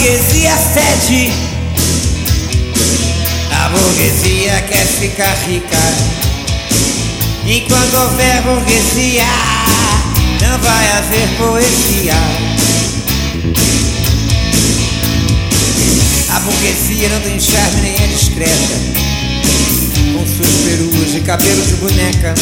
burguesia fede, a burguesia quer ficar rica. Enquanto houver burguesia, não vai haver poesia. A burguesia não tem charme nem é discreta, com suas peruas e cabelo de boneca.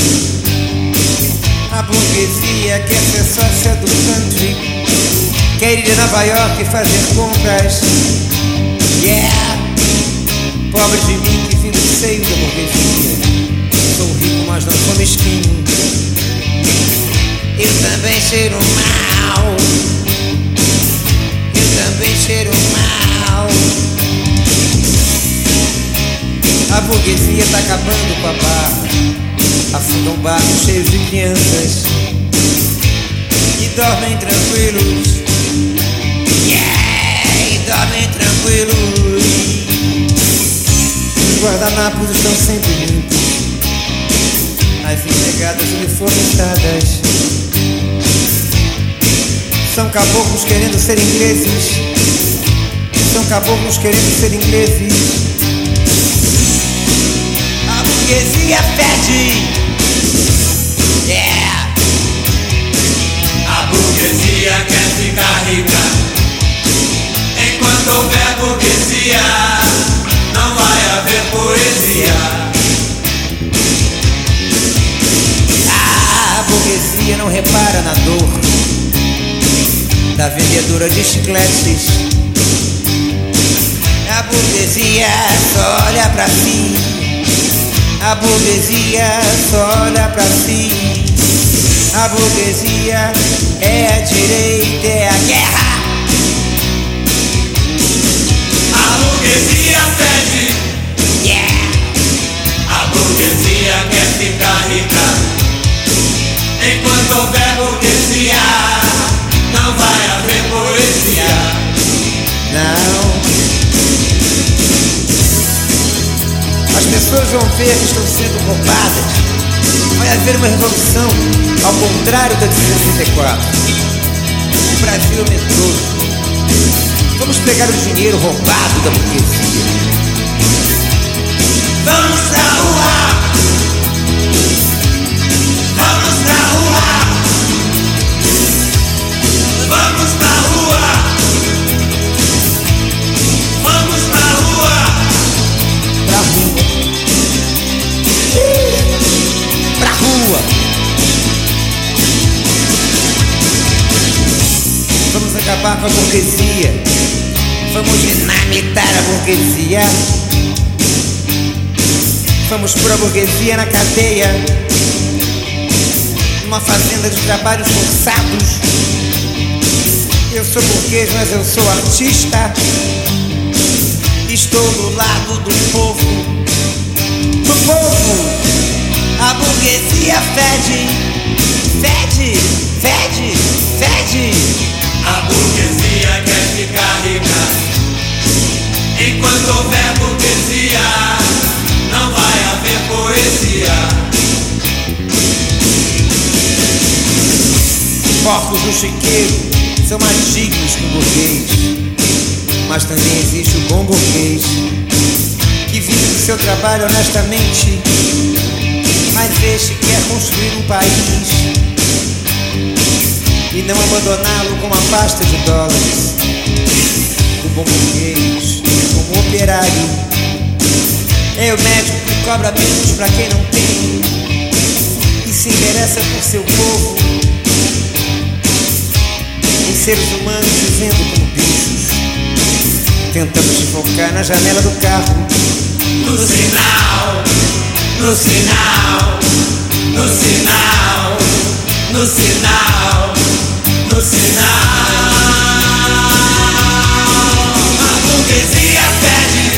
A burguesia quer ser sócia do country, quer ir a Nova York e fazer compras. Yeah! Pobre de mim que vim do seio da burguesia. Sou rico, mas não sou mesquinho. Eu também cheiro mal. Eu também cheiro mal. A burguesia tá acabando com a barra. Afundam barcos cheios de crianças e dormem tranquilos. Yeah! E dormem tranquilos. Os guardanapos estão sempre limpos, as empregadas uniformizadas são caboclos querendo ser ingleses. São caboclos querendo ser ingleses. A burguesia fede. Yeah! A burguesia quer ficar rica. Enquanto houver burguesia, não vai haver poesia. A burguesia não repara na dor da vendedora de chicletes. A burguesia só olha pra si. A burguesia só olha pra si. A burguesia é a direita, é a guerra. A burguesia fede. Yeah! A burguesia quer ficar rica. Enquanto houver burguesia, não vai haver poesia. Não. As pessoas vão ver que estão sendo roubadas. Vai haver uma revolução, ao contrário da de 64. O Brasil é medroso. Vamos pegar o dinheiro roubado da burguesia. Vamos pra rua. Vamos pra rua. Vamos pra rua. Vamos pra rua. Pra rua. Pra rua. Vamos acabar com a burguesia. Vamos dinamitar a burguesia. Vamos pôr a burguesia na cadeia, numa fazenda de trabalhos forçados. Eu sou burguês, mas eu sou artista. Estou do lado do povo. Do povo. A burguesia fede. Fede, fede, fede. A burguesia quer ficar rica. Enquanto houver burguesia, não vai haver poesia. Porcos no chiqueiro são mais dignos que o burguês. Mas também existe o bom burguês, que vive do seu trabalho honestamente, mas este quer construir um país e não abandoná-lo com uma pasta de dólares. O bom burguês, como operário, é o médico que cobra menos pra quem não tem e se interessa por seu povo, em seres humanos vivendo como bichos, tentando se focar na janela do carro. No sinal, no sinal, no sinal, no sinal, no sinal. A burguesia pede.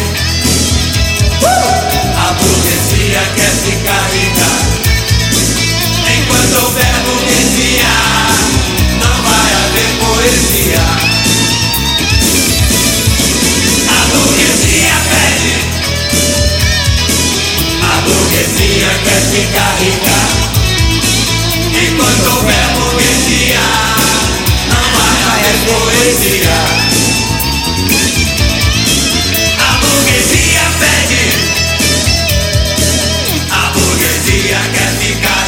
A burguesia quer ficar rica. Enquanto houver burguesia, não vai haver poesia. A burguesia pede. A burguesia quer ficar rica. Enquanto houver burguesia, não vai haver poesia. ficar